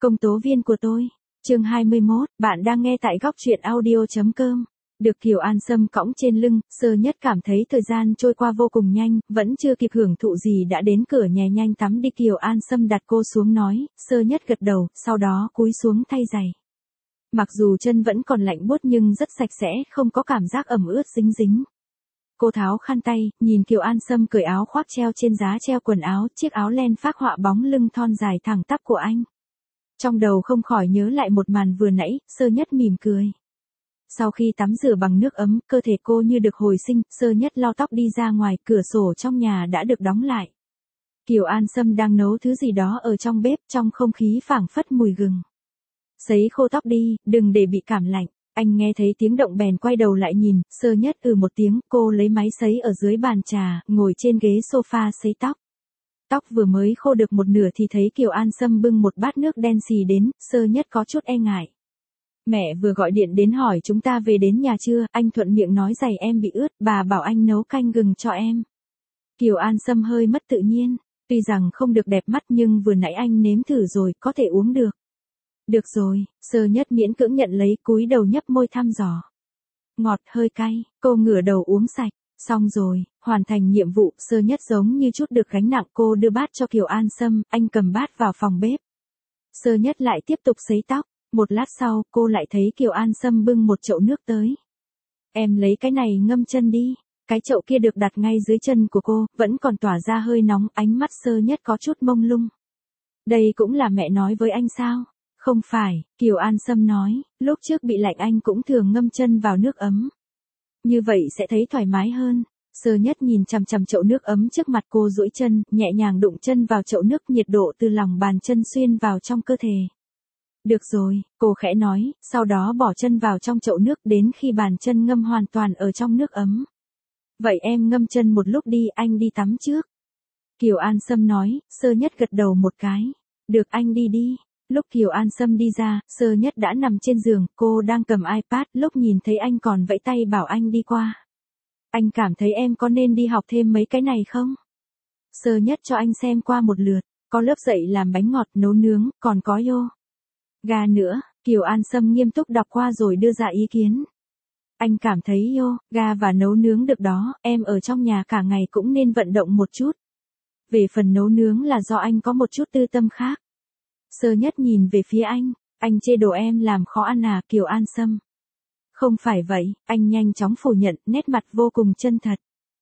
Công tố viên của tôi. Chương 21, bạn đang nghe tại góc truyện audio.com. Được Kiều An Sâm cõng trên lưng, Sơ Nhất cảm thấy thời gian trôi qua vô cùng nhanh, vẫn chưa kịp hưởng thụ gì đã đến cửa nhà nhanh tắm đi. Kiều An Sâm đặt cô xuống nói, Sơ Nhất gật đầu, sau đó cúi xuống thay giày. Mặc dù chân vẫn còn lạnh buốt nhưng rất sạch sẽ, không có cảm giác ẩm ướt dính dính. Cô tháo khăn tay, nhìn Kiều An Sâm cởi áo khoác treo trên giá treo quần áo, chiếc áo len phác họa bóng lưng thon dài thẳng tắp của anh. Trong đầu không khỏi nhớ lại một màn vừa nãy, Sơ Nhất mỉm cười. Sau khi tắm rửa bằng nước ấm, cơ thể cô như được hồi sinh, Sơ Nhất lau tóc đi ra ngoài, cửa sổ trong nhà đã được đóng lại. Kiều An Sâm đang nấu thứ gì đó ở trong bếp, trong không khí phảng phất mùi gừng. Sấy khô tóc đi, đừng để bị cảm lạnh. Anh nghe thấy tiếng động bèn quay đầu lại nhìn, Sơ Nhất một tiếng, cô lấy máy sấy ở dưới bàn trà, ngồi trên ghế sofa sấy tóc. Tóc vừa mới khô được một nửa thì thấy Kiều An Sâm bưng một bát nước đen xì đến, Sơ Nhất có chút e ngại. Mẹ vừa gọi điện đến hỏi chúng ta về đến nhà chưa, anh thuận miệng nói giày em bị ướt, bà bảo anh nấu canh gừng cho em. Kiều An Sâm hơi mất tự nhiên, tuy rằng không được đẹp mắt nhưng vừa nãy anh nếm thử rồi, có thể uống được. Được rồi, Sơ Nhất miễn cưỡng nhận lấy, cúi đầu nhấp môi thăm dò. Ngọt hơi cay, cô ngửa đầu uống sạch. Xong rồi, hoàn thành nhiệm vụ, Sơ Nhất giống như chút được gánh nặng. Cô đưa bát cho Kiều An Sâm, anh cầm bát vào phòng bếp. Sơ Nhất lại tiếp tục sấy tóc. Một lát sau, cô lại thấy Kiều An Sâm bưng một chậu nước tới. Em lấy cái này ngâm chân đi. Cái chậu kia được đặt ngay dưới chân của cô, vẫn còn tỏa ra hơi nóng, ánh mắt Sơ Nhất có chút mông lung. Đây cũng là mẹ nói với anh sao? Không phải, Kiều An Sâm nói, lúc trước bị lạnh anh cũng thường ngâm chân vào nước ấm. Như vậy sẽ thấy thoải mái hơn. Sơ Nhất nhìn chằm chằm chậu nước ấm trước mặt cô, duỗi chân, nhẹ nhàng đụng chân vào chậu nước, nhiệt độ từ lòng bàn chân xuyên vào trong cơ thể. Được rồi, cô khẽ nói, sau đó bỏ chân vào trong chậu nước đến khi bàn chân ngâm hoàn toàn ở trong nước ấm. Vậy em ngâm chân một lúc đi, anh đi tắm trước. Kiều An Sâm nói, Sơ Nhất gật đầu một cái. Được, anh đi đi. Lúc Kiều An Sâm đi ra, Sơ Nhất đã nằm trên giường, cô đang cầm iPad, lúc nhìn thấy anh còn vẫy tay bảo anh đi qua. Anh cảm thấy em có nên đi học thêm mấy cái này không? Sơ Nhất cho anh xem qua một lượt, có lớp dạy làm bánh ngọt, nấu nướng, còn có yoga nữa. Kiều An Sâm nghiêm túc đọc qua rồi đưa ra ý kiến. Anh cảm thấy yoga và nấu nướng được đó, em ở trong nhà cả ngày cũng nên vận động một chút. Về phần nấu nướng là do anh có một chút tư tâm khác. Sơ Nhất nhìn về phía anh chê đồ em làm khó ăn à? Kiều An Sâm. Không phải vậy, anh nhanh chóng phủ nhận, nét mặt vô cùng chân thật.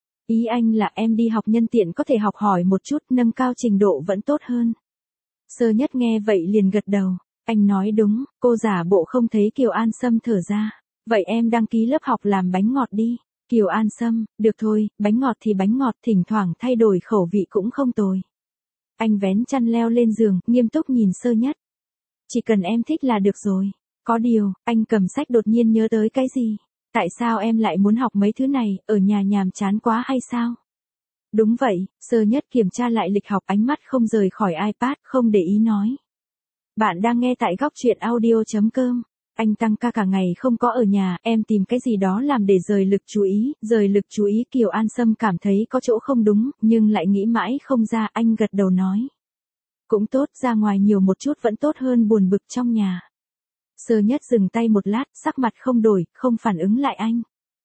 Ý anh là em đi học nhân tiện có thể học hỏi một chút, nâng cao trình độ vẫn tốt hơn. Sơ Nhất nghe vậy liền gật đầu, anh nói đúng. Cô giả bộ không thấy Kiều An Sâm thở ra. Vậy em đăng ký lớp học làm bánh ngọt đi. Kiều An Sâm, được thôi, bánh ngọt thì bánh ngọt, thỉnh thoảng thay đổi khẩu vị cũng không tồi. Anh vén chăn leo lên giường, nghiêm túc nhìn Sơ Nhất. Chỉ cần em thích là được rồi. Có điều, anh cầm sách đột nhiên nhớ tới cái gì? Tại sao em lại muốn học mấy thứ này, ở nhà nhàm chán quá hay sao? Đúng vậy, Sơ Nhất kiểm tra lại lịch học, ánh mắt không rời khỏi iPad, không để ý nói. Bạn đang nghe tại góc truyện audio.com. Anh tăng ca cả ngày không có ở nhà, em tìm cái gì đó làm để rời lực chú ý. Rời lực chú ý? Kiều An Sâm cảm thấy có chỗ không đúng, nhưng lại nghĩ mãi không ra, anh gật đầu nói. Cũng tốt, ra ngoài nhiều một chút vẫn tốt hơn buồn bực trong nhà. Sơ Nhất dừng tay một lát, sắc mặt không đổi, không phản ứng lại anh.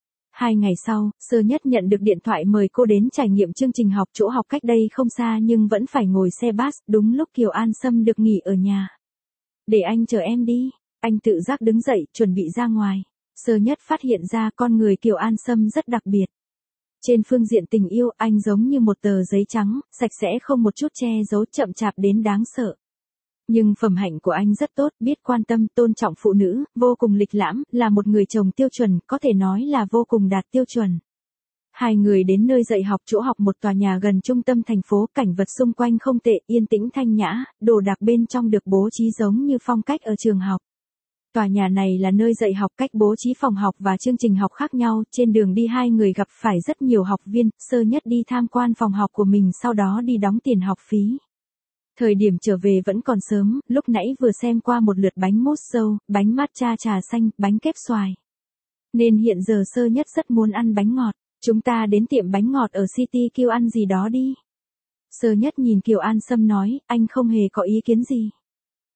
2 ngày sau, Sơ Nhất nhận được điện thoại mời cô đến trải nghiệm chương trình học, chỗ học cách đây không xa nhưng vẫn phải ngồi xe bus, đúng lúc Kiều An Sâm được nghỉ ở nhà. Để anh chờ em đi. Anh tự giác đứng dậy, chuẩn bị ra ngoài. Sơ Nhất phát hiện ra con người Kiều An Sâm rất đặc biệt. Trên phương diện tình yêu, anh giống như một tờ giấy trắng, sạch sẽ không một chút che giấu, chậm chạp đến đáng sợ. Nhưng phẩm hạnh của anh rất tốt, biết quan tâm, tôn trọng phụ nữ, vô cùng lịch lãm, là một người chồng tiêu chuẩn, có thể nói là vô cùng đạt tiêu chuẩn. Hai người đến nơi dạy học, chỗ học một tòa nhà gần trung tâm thành phố, cảnh vật xung quanh không tệ, yên tĩnh thanh nhã, đồ đạc bên trong được bố trí giống như phong cách ở trường học. Tòa nhà này là nơi dạy học, cách bố trí phòng học và chương trình học khác nhau. Trên đường đi hai người gặp phải rất nhiều học viên. Sơ Nhất đi tham quan phòng học của mình, sau đó đi đóng tiền học phí. Thời điểm trở về vẫn còn sớm, lúc nãy vừa xem qua một lượt bánh mousse dâu, bánh matcha trà xanh, bánh kép xoài. Nên hiện giờ Sơ Nhất rất muốn ăn bánh ngọt. Chúng ta đến tiệm bánh ngọt ở City Q ăn gì đó đi. Sơ Nhất nhìn Kiều An Sâm nói, anh không hề có ý kiến gì.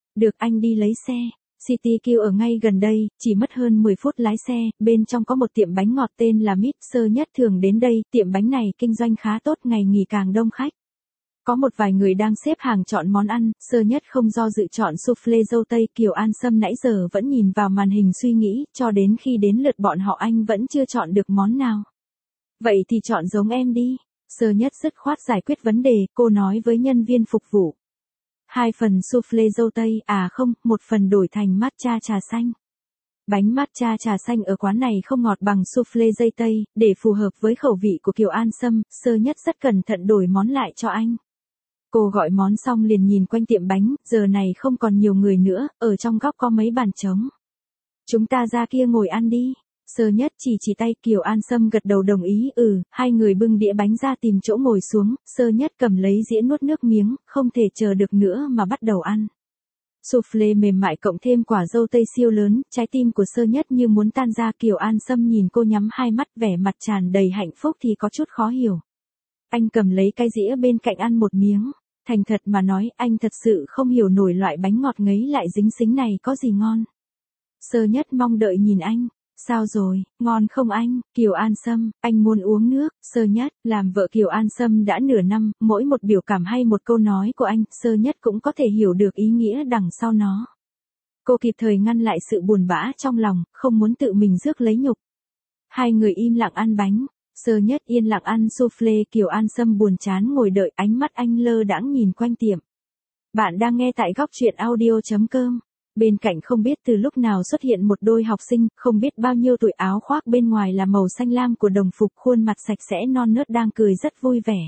Được, anh đi lấy xe. CityQ ở ngay gần đây, chỉ mất hơn 10 phút lái xe, bên trong có một tiệm bánh ngọt tên là Mít, Sơ Nhất thường đến đây, tiệm bánh này kinh doanh khá tốt, ngày nghỉ càng đông khách. Có một vài người đang xếp hàng chọn món ăn, Sơ Nhất không do dự chọn soufflé dâu tây. Kiều An Sâm nãy giờ vẫn nhìn vào màn hình suy nghĩ, cho đến khi đến lượt bọn họ anh vẫn chưa chọn được món nào. Vậy thì chọn giống em đi. Sơ Nhất dứt khoát giải quyết vấn đề, cô nói với nhân viên phục vụ. 2 phần soufflé dâu tây, à không, 1 phần đổi thành matcha trà xanh. Bánh matcha trà xanh ở quán này không ngọt bằng soufflé dây tây, để phù hợp với khẩu vị của Kiều An Sâm, Sơ Nhất rất cẩn thận đổi món lại cho anh. Cô gọi món xong liền nhìn quanh tiệm bánh, giờ này không còn nhiều người nữa, ở trong góc có mấy bàn trống. Chúng ta ra kia ngồi ăn đi. Sơ Nhất chỉ tay. Kiều An Sâm gật đầu đồng ý. Hai người bưng đĩa bánh ra tìm chỗ ngồi xuống, Sơ Nhất cầm lấy dĩa nuốt nước miếng, không thể chờ được nữa mà bắt đầu ăn. Soufflé mềm mại cộng thêm quả dâu tây siêu lớn, trái tim của Sơ Nhất như muốn tan ra. Kiều An Sâm nhìn cô nhắm hai mắt, vẻ mặt tràn đầy hạnh phúc thì có chút khó hiểu. Anh cầm lấy cái dĩa bên cạnh ăn một miếng. Thành thật mà nói, anh thật sự không hiểu nổi loại bánh ngọt ngấy lại dính xính này có gì ngon. Sơ Nhất mong đợi nhìn anh. Sao rồi, ngon không anh? Kiều An Sâm, anh muốn uống nước. Sơ Nhất, làm vợ Kiều An Sâm đã nửa năm, mỗi một biểu cảm hay một câu nói của anh, Sơ Nhất cũng có thể hiểu được ý nghĩa đằng sau nó. Cô kịp thời ngăn lại sự buồn bã trong lòng, không muốn tự mình rước lấy nhục. Hai người im lặng ăn bánh. Sơ Nhất yên lặng ăn soufflé, Kiều An Sâm buồn chán ngồi đợi, ánh mắt anh lơ đãng nhìn quanh tiệm. Bạn đang nghe tại góc truyện audio.com. Bên cạnh không biết từ lúc nào xuất hiện một đôi học sinh, không biết bao nhiêu tuổi, áo khoác bên ngoài là màu xanh lam của đồng phục, khuôn mặt sạch sẽ non nớt đang cười rất vui vẻ.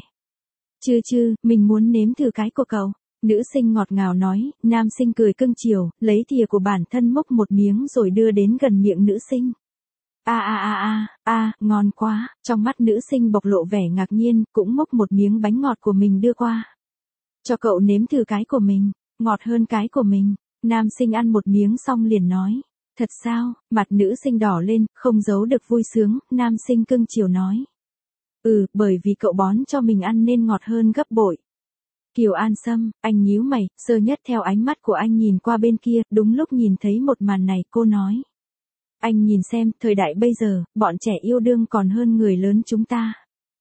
Chứ, mình muốn nếm thử cái của cậu. Nữ sinh ngọt ngào nói, nam sinh cười cưng chiều, lấy thìa của bản thân múc một miếng rồi đưa đến gần miệng nữ sinh. Ngon quá. Trong mắt nữ sinh bộc lộ vẻ ngạc nhiên, cũng múc một miếng bánh ngọt của mình đưa qua. Cho cậu nếm thử cái của mình, ngọt hơn cái của mình. Nam sinh ăn một miếng xong liền nói. Thật sao? Mặt nữ sinh đỏ lên, không giấu được vui sướng. Nam sinh cưng chiều nói. Bởi vì cậu bón cho mình ăn nên ngọt hơn gấp bội. Kiều An Sâm, anh nhíu mày. Sơ Nhất theo ánh mắt của anh nhìn qua bên kia, đúng lúc nhìn thấy một màn này, cô nói. Anh nhìn xem, thời đại bây giờ, bọn trẻ yêu đương còn hơn người lớn chúng ta.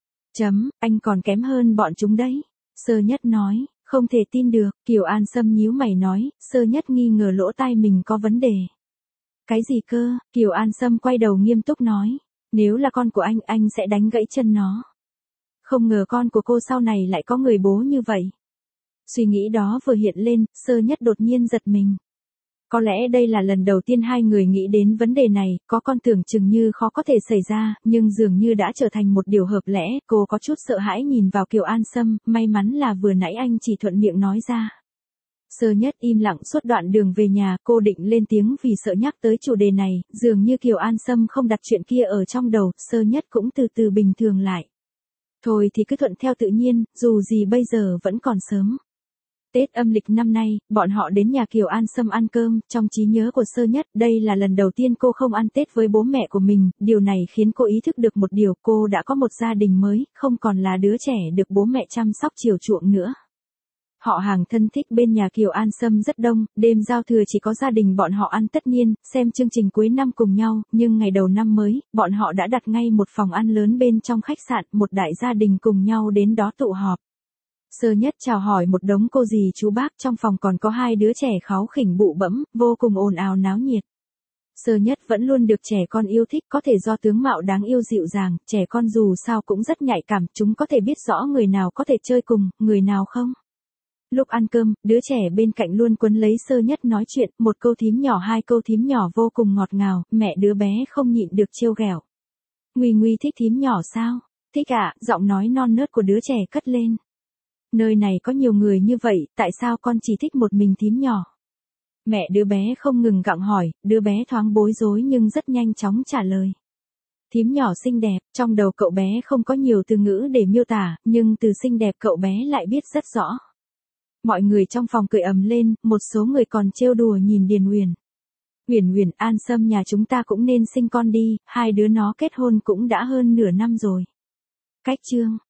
Anh còn kém hơn bọn chúng đấy. Sơ Nhất nói, không thể tin được. Kiều An Sâm nhíu mày nói, Sơ Nhất nghi ngờ lỗ tai mình có vấn đề. Cái gì cơ? Kiều An Sâm quay đầu nghiêm túc nói, nếu là con của anh sẽ đánh gãy chân nó. Không ngờ con của cô sau này lại có người bố như vậy. Suy nghĩ đó vừa hiện lên, Sơ Nhất đột nhiên giật mình. Có lẽ đây là lần đầu tiên hai người nghĩ đến vấn đề này, có con tưởng chừng như khó có thể xảy ra, nhưng dường như đã trở thành một điều hợp lẽ. Cô có chút sợ hãi nhìn vào Kiều An Sâm, may mắn là vừa nãy anh chỉ thuận miệng nói ra. Sơ Nhất im lặng suốt đoạn đường về nhà, cô định lên tiếng vì sợ nhắc tới chủ đề này, dường như Kiều An Sâm không đặt chuyện kia ở trong đầu, Sơ Nhất cũng từ từ bình thường lại. Thôi thì cứ thuận theo tự nhiên, dù gì bây giờ vẫn còn sớm. Tết âm lịch năm nay, bọn họ đến nhà Kiều An Sâm ăn cơm, trong trí nhớ của Sơ Nhất, đây là lần đầu tiên cô không ăn Tết với bố mẹ của mình, điều này khiến cô ý thức được một điều, cô đã có một gia đình mới, không còn là đứa trẻ được bố mẹ chăm sóc chiều chuộng nữa. Họ hàng thân thích bên nhà Kiều An Sâm rất đông, đêm giao thừa chỉ có gia đình bọn họ ăn tất niên, xem chương trình cuối năm cùng nhau, nhưng ngày đầu năm mới, bọn họ đã đặt ngay một phòng ăn lớn bên trong khách sạn, một đại gia đình cùng nhau đến đó tụ họp. Sơ Nhất chào hỏi một đống cô dì chú bác, trong phòng còn có 2 đứa trẻ kháu khỉnh bụ bẫm, vô cùng ồn ào náo nhiệt. Sơ Nhất vẫn luôn được trẻ con yêu thích, có thể do tướng mạo đáng yêu dịu dàng, trẻ con dù sao cũng rất nhạy cảm, chúng có thể biết rõ người nào có thể chơi cùng, người nào không. Lúc ăn cơm, đứa trẻ bên cạnh luôn quấn lấy Sơ Nhất nói chuyện, một câu thím nhỏ 2 câu thím nhỏ vô cùng ngọt ngào, mẹ đứa bé không nhịn được trêu ghẹo. Nguy thích thím nhỏ sao? Thích ạ, giọng nói non nớt của đứa trẻ cất lên. Nơi này có nhiều người như vậy, tại sao con chỉ thích một mình thím nhỏ? Mẹ đứa bé không ngừng gặng hỏi, đứa bé thoáng bối rối nhưng rất nhanh chóng trả lời. Thím nhỏ xinh đẹp, trong đầu cậu bé không có nhiều từ ngữ để miêu tả, nhưng từ xinh đẹp cậu bé lại biết rất rõ. Mọi người trong phòng cười ầm lên, một số người còn trêu đùa nhìn Điền Uyển. Uyển, An Sâm nhà chúng ta cũng nên sinh con đi, 2 đứa nó kết hôn cũng đã hơn nửa năm rồi. Cách chương